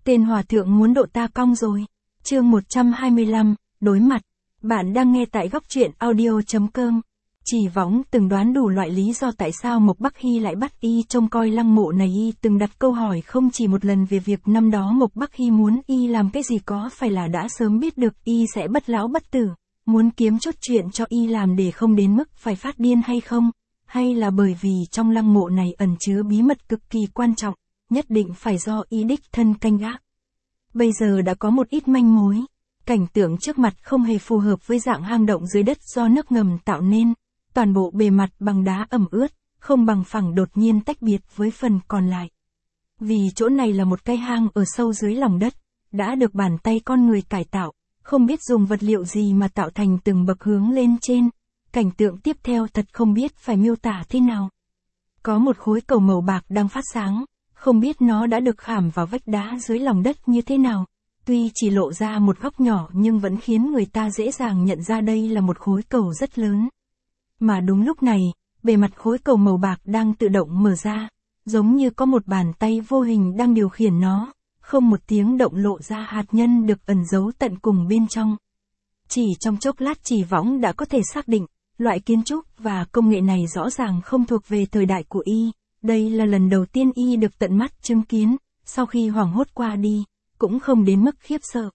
Tên hòa thượng muốn độ ta cong rồi. Chương 125, đối mặt. Bạn đang nghe tại góc truyện audio.com. Chỉ Võng từng đoán đủ loại lý do tại sao Mộc Bắc Hy lại bắt y trông coi lăng mộ này. Y từng đặt câu hỏi không chỉ một lần về việc năm đó Mộc Bắc Hy muốn y làm cái gì, có phải là đã sớm biết được y sẽ bất lão bất tử, muốn kiếm chốt chuyện cho y làm để không đến mức phải phát điên hay không, hay là bởi vì trong lăng mộ này ẩn chứa bí mật cực kỳ quan trọng, nhất định phải do y đích thân canh gác. Bây giờ đã có một ít manh mối. Cảnh tượng trước mặt không hề phù hợp với dạng hang động dưới đất do nước ngầm tạo nên, toàn bộ bề mặt bằng đá ẩm ướt, không bằng phẳng đột nhiên tách biệt với phần còn lại. Vì chỗ này là một cái hang ở sâu dưới lòng đất, đã được bàn tay con người cải tạo, không biết dùng vật liệu gì mà tạo thành từng bậc hướng lên trên. Cảnh tượng tiếp theo thật không biết phải miêu tả thế nào. Có một khối cầu màu bạc đang phát sáng, không biết nó đã được khảm vào vách đá dưới lòng đất như thế nào. Tuy chỉ lộ ra một góc nhỏ nhưng vẫn khiến người ta dễ dàng nhận ra đây là một khối cầu rất lớn. Mà đúng lúc này, bề mặt khối cầu màu bạc đang tự động mở ra, giống như có một bàn tay vô hình đang điều khiển nó, không một tiếng động lộ ra hạt nhân được ẩn giấu tận cùng bên trong. Chỉ trong chốc lát Chỉ Võng đã có thể xác định, loại kiến trúc và công nghệ này rõ ràng không thuộc về thời đại của y, đây là lần đầu tiên y được tận mắt chứng kiến, sau khi hoảng hốt qua đi, cũng không đến mức khiếp sợ.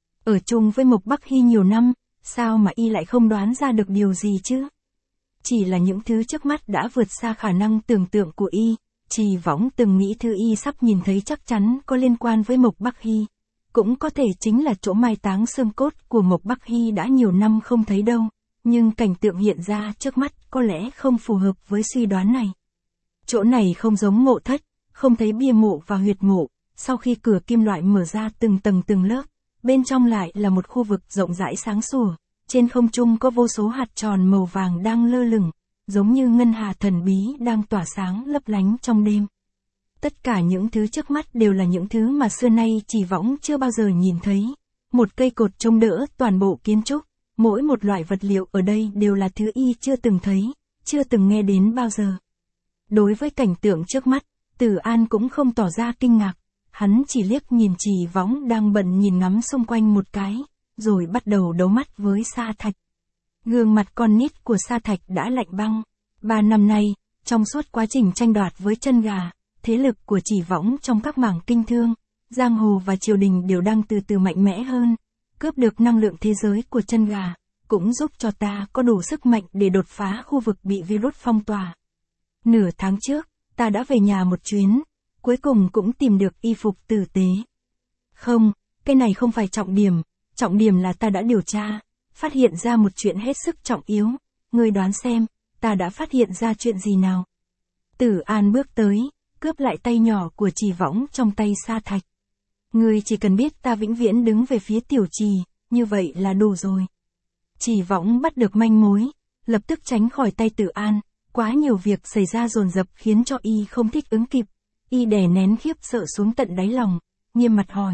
Ở chung với Mộc Bắc Hy nhiều năm, sao mà y lại không đoán ra được điều gì chứ? Chỉ là những thứ trước mắt đã vượt xa khả năng tưởng tượng của y, Chỉ Võng từng nghĩ thứ y sắp nhìn thấy chắc chắn có liên quan với Mộc Bắc Hy. Cũng có thể chính là chỗ mai táng xương cốt của Mộc Bắc Hy đã nhiều năm không thấy đâu, nhưng cảnh tượng hiện ra trước mắt có lẽ không phù hợp với suy đoán này. Chỗ này không giống mộ thất, không thấy bia mộ và huyệt mộ, sau khi cửa kim loại mở ra từng tầng từng lớp, bên trong lại là một khu vực rộng rãi sáng sủa, trên không trung có vô số hạt tròn màu vàng đang lơ lửng, giống như ngân hà thần bí đang tỏa sáng lấp lánh trong đêm. Tất cả những thứ trước mắt đều là những thứ mà xưa nay Chỉ Võng chưa bao giờ nhìn thấy. Một cây cột chống đỡ toàn bộ kiến trúc, mỗi một loại vật liệu ở đây đều là thứ y chưa từng thấy, chưa từng nghe đến bao giờ. Đối với cảnh tượng trước mắt, Tử An cũng không tỏ ra kinh ngạc, hắn chỉ liếc nhìn Chỉ Võng đang bận nhìn ngắm xung quanh một cái, rồi bắt đầu đấu mắt với Sa Thạch. Gương mặt con nít của Sa Thạch đã lạnh băng. 3 năm nay, trong suốt quá trình tranh đoạt với chân gà, thế lực của Chỉ Võng trong các mảng kinh thương, giang hồ và triều đình đều đang từ từ mạnh mẽ hơn. Cướp được năng lượng thế giới của chân gà, cũng giúp cho ta có đủ sức mạnh để đột phá khu vực bị virus phong tỏa. Nửa tháng trước, ta đã về nhà một chuyến, cuối cùng cũng tìm được y phục tử tế. Không, cái này không phải trọng điểm là ta đã điều tra, phát hiện ra một chuyện hết sức trọng yếu. Ngươi đoán xem, ta đã phát hiện ra chuyện gì nào? Tử An bước tới, cướp lại tay nhỏ của Chỉ Võng trong tay Sa Thạch. Ngươi chỉ cần biết ta vĩnh viễn đứng về phía Tiểu Trì, như vậy là đủ rồi. Chỉ Võng bắt được manh mối, lập tức tránh khỏi tay Tử An, quá nhiều việc xảy ra dồn dập khiến cho y không thích ứng kịp. Y đè nén khiếp sợ xuống tận đáy lòng, nghiêm mặt hỏi.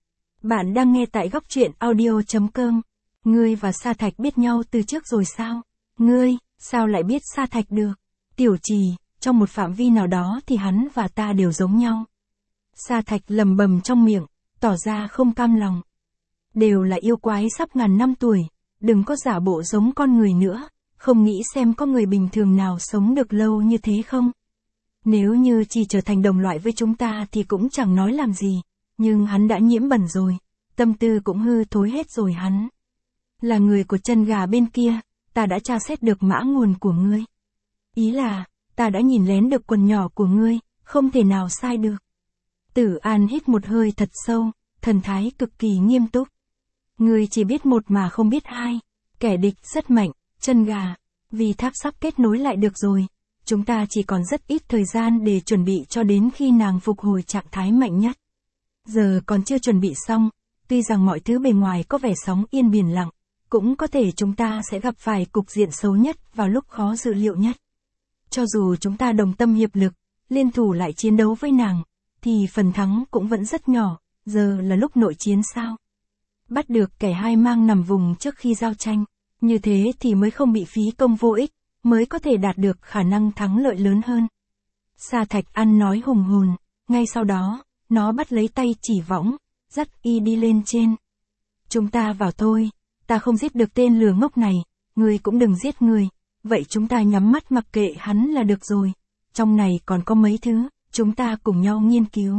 Bạn đang nghe tại góc truyện audio.com. Ngươi và Sa Thạch biết nhau từ trước rồi sao? Ngươi, sao lại biết Sa Thạch được? Tiểu Trì, trong một phạm vi nào đó thì hắn và ta đều giống nhau. Sa Thạch lầm bầm trong miệng, tỏ ra không cam lòng. Đều là yêu quái sắp ngàn năm tuổi, đừng có giả bộ giống con người nữa, không nghĩ xem có người bình thường nào sống được lâu như thế không? Nếu như chỉ trở thành đồng loại với chúng ta thì cũng chẳng nói làm gì, nhưng hắn đã nhiễm bẩn rồi, tâm tư cũng hư thối hết rồi hắn. Là người của chân gà bên kia, ta đã tra xét được mã nguồn của ngươi. Ý là, ta đã nhìn lén được quần nhỏ của ngươi, không thể nào sai được. Tử An hít một hơi thật sâu, thần thái cực kỳ nghiêm túc. Ngươi chỉ biết một mà không biết hai, kẻ địch rất mạnh, chân gà, vì tháp sắp kết nối lại được rồi. Chúng ta chỉ còn rất ít thời gian để chuẩn bị cho đến khi nàng phục hồi trạng thái mạnh nhất. Giờ còn chưa chuẩn bị xong, tuy rằng mọi thứ bề ngoài có vẻ sóng yên biển lặng, cũng có thể chúng ta sẽ gặp phải cục diện xấu nhất vào lúc khó dự liệu nhất. Cho dù chúng ta đồng tâm hiệp lực, liên thủ lại chiến đấu với nàng, thì phần thắng cũng vẫn rất nhỏ, giờ là lúc nội chiến sao? Bắt được kẻ hai mang nằm vùng trước khi giao tranh, như thế thì mới không bị phí công vô ích, mới có thể đạt được khả năng thắng lợi lớn hơn. Sa Thạch ăn nói hùng hồn, ngay sau đó, nó bắt lấy tay Chỉ Võng, dắt y đi lên trên. Chúng ta vào thôi, ta không giết được tên lừa ngốc này, ngươi cũng đừng giết người, vậy chúng ta nhắm mắt mặc kệ hắn là được rồi. Trong này còn có mấy thứ, chúng ta cùng nhau nghiên cứu.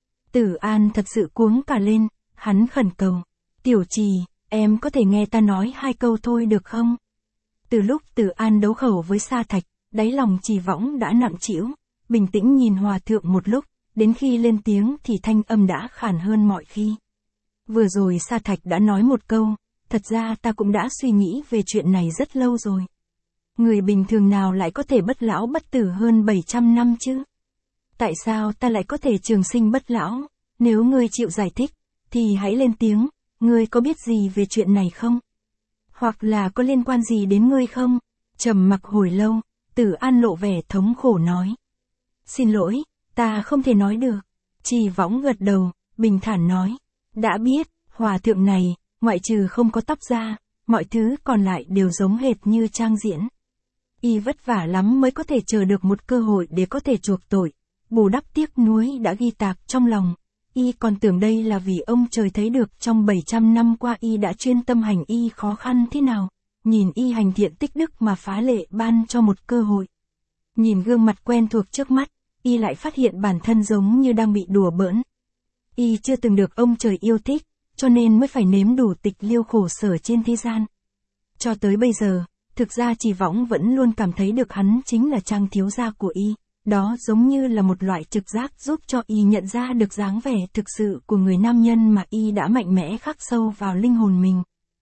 Tử An thật sự cuống cả lên, hắn khẩn cầu. Tiểu Trì, em có thể nghe ta nói 2 câu thôi được không? Từ lúc Tử An đấu khẩu với Sa Thạch, đáy lòng Trì Võng đã nặng trĩu, bình tĩnh nhìn hòa thượng một lúc, đến khi lên tiếng thì thanh âm đã khàn hơn mọi khi. Vừa rồi Sa Thạch đã nói một câu, thật ra ta cũng đã suy nghĩ về chuyện này rất lâu rồi. Người bình thường nào lại có thể bất lão bất tử hơn 700 năm chứ? Tại sao ta lại có thể trường sinh bất lão? Nếu ngươi chịu giải thích, thì hãy lên tiếng, ngươi có biết gì về chuyện này không? Hoặc là có liên quan gì đến ngươi không? Trầm mặc hồi lâu, Tử An lộ vẻ thống khổ nói. Xin lỗi, ta không thể nói được. Trì Võng gật đầu, bình thản nói. Đã biết, hòa thượng này, ngoại trừ không có tóc ra, mọi thứ còn lại đều giống hệt như Trang Diễn. Y vất vả lắm mới có thể chờ được một cơ hội để có thể chuộc tội, bù đắp tiếc nuối đã ghi tạc trong lòng. Y còn tưởng đây là vì ông trời thấy được trong 700 năm qua y đã chuyên tâm hành y khó khăn thế nào, nhìn y hành thiện tích đức mà phá lệ ban cho một cơ hội. Nhìn gương mặt quen thuộc trước mắt, y lại phát hiện bản thân giống như đang bị đùa bỡn. Y chưa từng được ông trời yêu thích, cho nên mới phải nếm đủ tịch liêu khổ sở trên thế gian. Cho tới bây giờ, thực ra Trì Võng vẫn luôn cảm thấy được hắn chính là Trang thiếu gia của y. Đó giống như là một loại trực giác giúp cho y nhận ra được dáng vẻ thực sự của người nam nhân mà y đã mạnh mẽ khắc sâu vào linh hồn mình.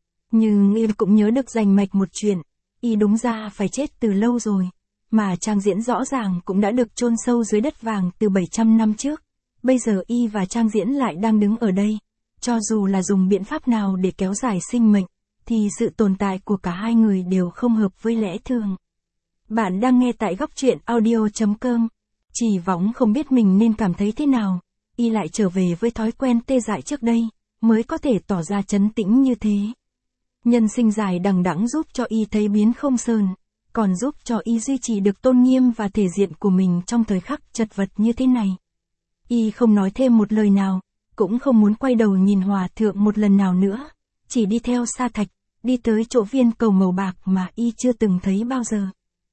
Nhưng y cũng nhớ được rành mạch một chuyện, y đúng ra phải chết từ lâu rồi, mà Trang Diễn rõ ràng cũng đã được chôn sâu dưới đất vàng từ 700 năm trước. Bây giờ y và Trang Diễn lại đang đứng ở đây, cho dù là dùng biện pháp nào để kéo dài sinh mệnh, thì sự tồn tại của cả hai người đều không hợp với lẽ thường. Bạn đang nghe tại góc truyện audio.com. Trì Võng không biết mình nên cảm thấy thế nào, y lại trở về với thói quen tê dại trước đây, mới có thể tỏ ra trấn tĩnh như thế. Nhân sinh dài đằng đẵng giúp cho y thấy biến không sơn, còn giúp cho y duy trì được tôn nghiêm và thể diện của mình trong thời khắc chật vật như thế này. Y không nói thêm một lời nào, cũng không muốn quay đầu nhìn hòa thượng một lần nào nữa, chỉ đi theo Sa Thạch, đi tới chỗ viên cầu màu bạc mà y chưa từng thấy bao giờ.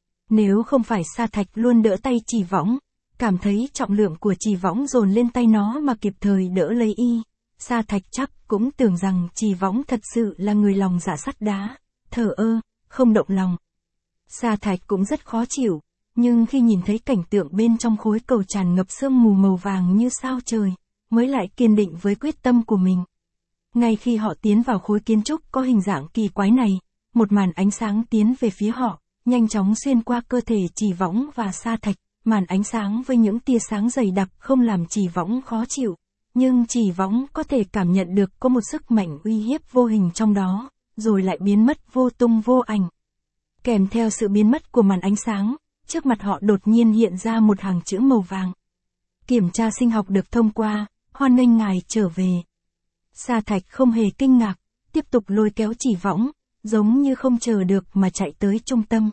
Nếu không phải Sa Thạch luôn đỡ tay Trì Võng, cảm thấy trọng lượng của Trì Võng dồn lên tay nó mà kịp thời đỡ lấy y, Sa Thạch chắc cũng tưởng rằng Trì Võng thật sự là người lòng dạ sắt đá, thờ ơ, không động lòng. Sa Thạch cũng rất khó chịu, nhưng khi nhìn thấy cảnh tượng bên trong khối cầu tràn ngập sương mù màu vàng như sao trời, mới lại kiên định với quyết tâm của mình. Ngay khi họ tiến vào khối kiến trúc có hình dạng kỳ quái này, một màn ánh sáng tiến về phía họ, nhanh chóng xuyên qua cơ thể Trì Võng và Sa Thạch, màn ánh sáng với những tia sáng dày đặc không làm Trì Võng khó chịu, nhưng Trì Võng có thể cảm nhận được có một sức mạnh uy hiếp vô hình trong đó, rồi lại biến mất vô tung vô ảnh. Kèm theo sự biến mất của màn ánh sáng, trước mặt họ đột nhiên hiện ra một hàng chữ màu vàng. Kiểm tra sinh học được thông qua, hoan nghênh ngài trở về. Sa Thạch không hề kinh ngạc, tiếp tục lôi kéo Trì Võng, giống như không chờ được mà chạy tới trung tâm.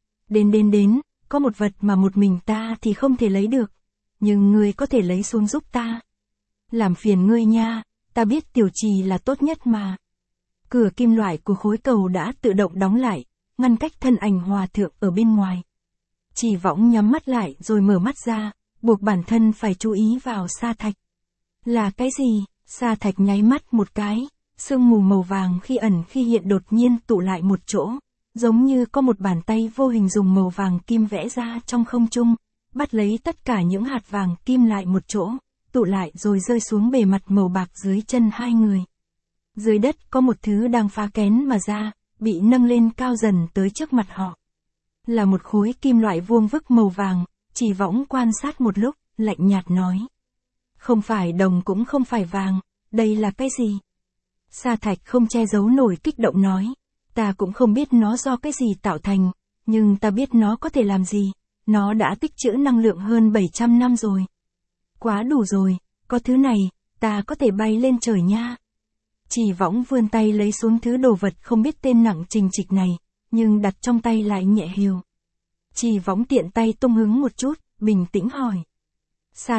Đến, có một vật mà một mình ta thì không thể lấy được, nhưng ngươi có thể lấy xuống giúp ta. Làm phiền ngươi nha, ta biết Tiểu Trì là tốt nhất mà. Cửa kim loại của khối cầu đã tự động đóng lại, ngăn cách thân ảnh hòa thượng ở bên ngoài. Trì Võng nhắm mắt lại rồi mở mắt ra, buộc bản thân phải chú ý vào Sa Thạch. Là cái gì? Sa Thạch nháy mắt một cái, sương mù màu vàng khi ẩn khi hiện đột nhiên tụ lại một chỗ, giống như có một bàn tay vô hình dùng màu vàng kim vẽ ra trong không trung, bắt lấy tất cả những hạt vàng kim lại một chỗ, tụ lại rồi rơi xuống bề mặt màu bạc dưới chân hai người. Dưới đất có một thứ đang phá kén mà ra, bị nâng lên cao dần tới trước mặt họ. Là một khối kim loại vuông vức màu vàng, Trì Võng quan sát một lúc, lạnh nhạt nói. Không phải đồng cũng không phải vàng, đây là cái gì? Sa Thạch không che giấu nổi kích động nói. Ta cũng không biết nó do cái gì tạo thành, nhưng ta biết nó có thể làm gì, nó đã tích trữ năng lượng hơn 700 năm rồi. Quá đủ rồi, có thứ này, ta có thể bay lên trời nha. Trì Võng vươn tay lấy xuống thứ đồ vật không biết tên nặng trình trịch này, nhưng đặt trong tay lại nhẹ hiu. Trì Võng tiện tay tung hứng một chút, bình tĩnh hỏi. Sa Thạch,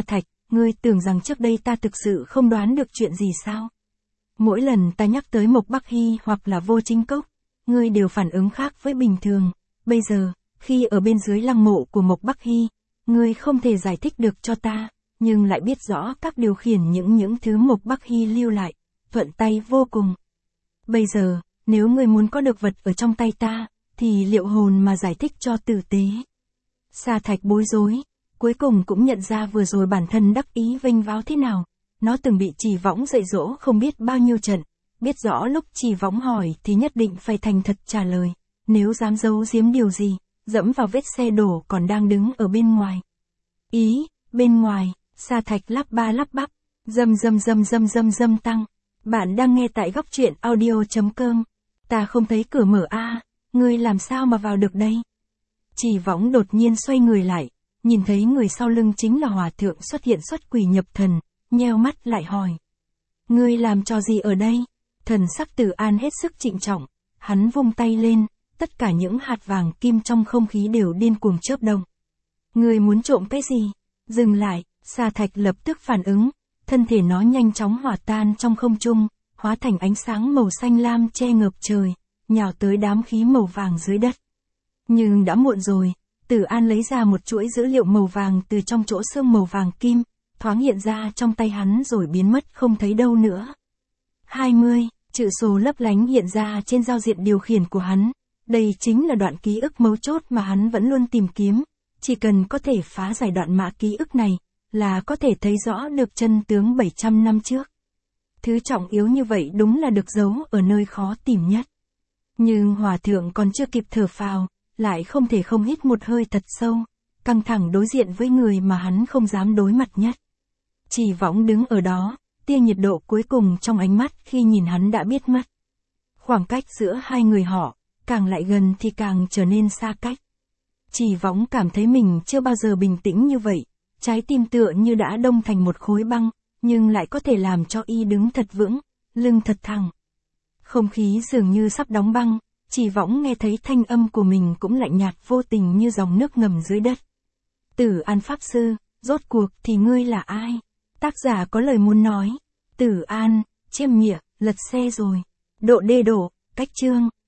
ngươi tưởng rằng trước đây ta thực sự không đoán được chuyện gì sao? Mỗi lần ta nhắc tới Mộc Bắc Hy hoặc là Vô Chính Cốc, ngươi đều phản ứng khác với bình thường. Bây giờ, khi ở bên dưới lăng mộ của Mộc Bắc Hy, ngươi không thể giải thích được cho ta, nhưng lại biết rõ các điều khiển những thứ Mộc Bắc Hy lưu lại, thuận tay vô cùng. Bây giờ, nếu ngươi muốn có được vật ở trong tay ta, thì liệu hồn mà giải thích cho tử tế. Sa Thạch bối rối, cuối cùng cũng nhận ra vừa rồi bản thân đắc ý vênh váo thế nào. Nó từng bị Chỉ Võng dạy dỗ không biết bao nhiêu trận, biết rõ lúc Chỉ Võng hỏi thì nhất định phải thành thật trả lời, nếu dám giấu giếm điều gì, dẫm vào vết xe đổ còn đang đứng ở bên ngoài. Bên ngoài, Sa Thạch lắp ba lắp bắp, dâm tăng. Bạn đang nghe tại góc truyện audio.com. Ta không thấy cửa mở a, ngươi làm sao mà vào được đây? Chỉ Võng đột nhiên xoay người lại, nhìn thấy người sau lưng chính là hòa thượng xuất hiện xuất quỷ nhập thần, nheo mắt lại hỏi. Ngươi làm trò gì ở đây? Thần sắc Tử An hết sức trịnh trọng, hắn vung tay lên, tất cả những hạt vàng kim trong không khí đều điên cuồng chớp động. Ngươi muốn trộm cái gì? Dừng lại, Sa Thạch lập tức phản ứng, thân thể nó nhanh chóng hòa tan trong không trung, hóa thành ánh sáng màu xanh lam che ngập trời, nhào tới đám khí màu vàng dưới đất. Nhưng đã muộn rồi, Tử An lấy ra một chuỗi dữ liệu màu vàng từ trong chỗ xương màu vàng kim, thoáng hiện ra trong tay hắn rồi biến mất không thấy đâu nữa. 20, chữ số lấp lánh hiện ra trên giao diện điều khiển của hắn. Đây chính là đoạn ký ức mấu chốt mà hắn vẫn luôn tìm kiếm. Chỉ cần có thể phá giải đoạn mã ký ức này, là có thể thấy rõ được chân tướng 700 năm trước. Thứ trọng yếu như vậy đúng là được giấu ở nơi khó tìm nhất. Nhưng hòa thượng còn chưa kịp thở phào, lại không thể không hít một hơi thật sâu, căng thẳng đối diện với người mà hắn không dám đối mặt nhất. Chỉ Võng đứng ở đó, tia nhiệt độ cuối cùng trong ánh mắt khi nhìn hắn đã biết mất. Khoảng cách giữa hai người họ, càng lại gần thì càng trở nên xa cách. Chỉ Võng cảm thấy mình chưa bao giờ bình tĩnh như vậy, trái tim tựa như đã đông thành một khối băng, nhưng lại có thể làm cho y đứng thật vững, lưng thật thẳng. Không khí dường như sắp đóng băng, Chỉ Võng nghe thấy thanh âm của mình cũng lạnh nhạt vô tình như dòng nước ngầm dưới đất. Tử An Pháp Sư, rốt cuộc thì ngươi là ai? Tác giả có lời muốn nói. Tử An, chiêm nghĩa, lật xe rồi. Độ đê đổ, cách chương.